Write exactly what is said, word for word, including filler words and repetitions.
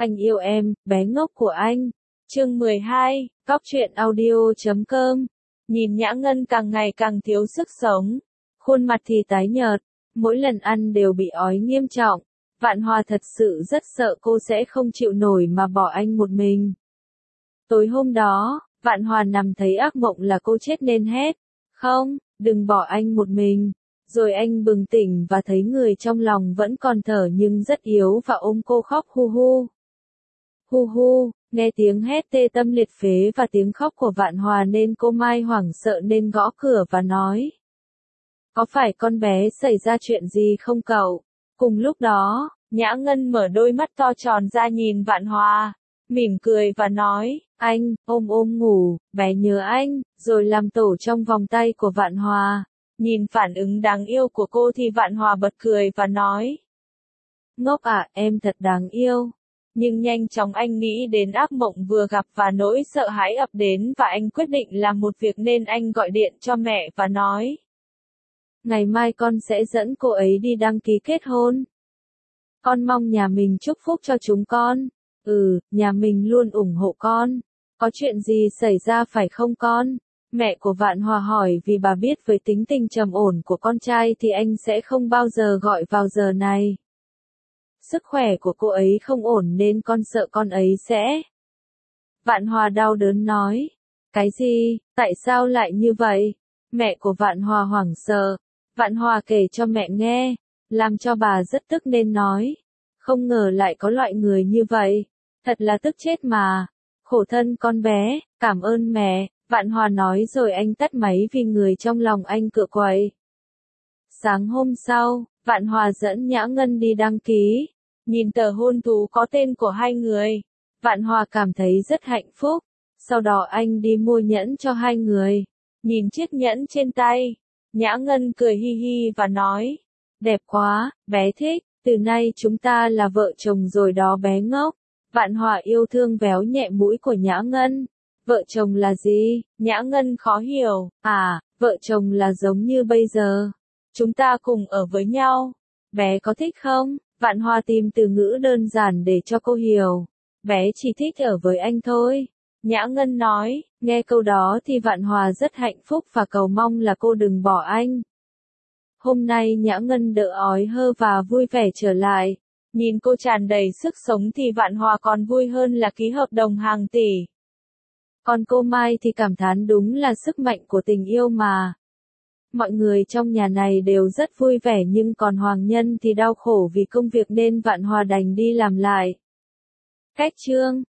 Anh yêu em, bé ngốc của anh. Chương mười hai, Cóc truyện audio chấm com. Nhìn Nhã Ngân càng ngày càng thiếu sức sống, khuôn mặt thì tái nhợt, mỗi lần ăn đều bị ói nghiêm trọng. Vạn Hòa thật sự rất sợ cô sẽ không chịu nổi mà bỏ anh một mình. Tối hôm đó, Vạn Hòa nằm thấy ác mộng là cô chết nên hét, không, đừng bỏ anh một mình. Rồi anh bừng tỉnh và thấy người trong lòng vẫn còn thở nhưng rất yếu và ôm cô khóc hu hu. Hu hu, nghe tiếng hét tê tâm liệt phế và tiếng khóc của Vạn Hòa nên cô Mai hoảng sợ nên gõ cửa và nói. Có phải con bé xảy ra chuyện gì không cậu? Cùng lúc đó, Nhã Ngân mở đôi mắt to tròn ra nhìn Vạn Hòa, mỉm cười và nói, anh, ôm ôm ngủ, bé nhớ anh, rồi làm tổ trong vòng tay của Vạn Hòa. Nhìn phản ứng đáng yêu của cô thì Vạn Hòa bật cười và nói. Ngốc à, em thật đáng yêu. Nhưng nhanh chóng anh nghĩ đến ác mộng vừa gặp và nỗi sợ hãi ập đến và anh quyết định làm một việc nên anh gọi điện cho mẹ và nói. Ngày mai con sẽ dẫn cô ấy đi đăng ký kết hôn. Con mong nhà mình chúc phúc cho chúng con. Ừ, nhà mình luôn ủng hộ con. Có chuyện gì xảy ra phải không con? Mẹ của Vạn Hòa hỏi vì bà biết với tính tình trầm ổn của con trai thì anh sẽ không bao giờ gọi vào giờ này. Sức khỏe của cô ấy không ổn nên con sợ con ấy sẽ. Vạn Hòa đau đớn nói. Cái gì, tại sao lại như vậy? Mẹ của Vạn Hòa hoảng sợ. Vạn Hòa kể cho mẹ nghe, làm cho bà rất tức nên nói. Không ngờ lại có loại người như vậy. Thật là tức chết mà. Khổ thân con bé, cảm ơn mẹ. Vạn Hòa nói rồi anh tắt máy vì người trong lòng anh cựa quậy. Sáng hôm sau, Vạn Hòa dẫn Nhã Ngân đi đăng ký. Nhìn tờ hôn thú có tên của hai người, Vạn Hòa cảm thấy rất hạnh phúc. Sau đó anh đi mua nhẫn cho hai người. Nhìn chiếc nhẫn trên tay, Nhã Ngân cười hi hi và nói. Đẹp quá, bé thích, từ nay chúng ta là vợ chồng rồi đó bé ngốc. Vạn Hòa yêu thương véo nhẹ mũi của Nhã Ngân. Vợ chồng là gì? Nhã Ngân khó hiểu. À, vợ chồng là giống như bây giờ. Chúng ta cùng ở với nhau. Bé có thích không? Vạn Hòa tìm từ ngữ đơn giản để cho cô hiểu. Bé chỉ thích ở với anh thôi. Nhã Ngân nói, nghe câu đó thì Vạn Hòa rất hạnh phúc và cầu mong là cô đừng bỏ anh. Hôm nay Nhã Ngân đỡ ói hơ và vui vẻ trở lại. Nhìn cô tràn đầy sức sống thì Vạn Hòa còn vui hơn là ký hợp đồng hàng tỷ. Còn cô Mai thì cảm thán đúng là sức mạnh của tình yêu mà. Mọi người trong nhà này đều rất vui vẻ nhưng còn Hoàng Nhân thì đau khổ vì công việc nên Vạn Hòa đành đi làm lại. Cách chương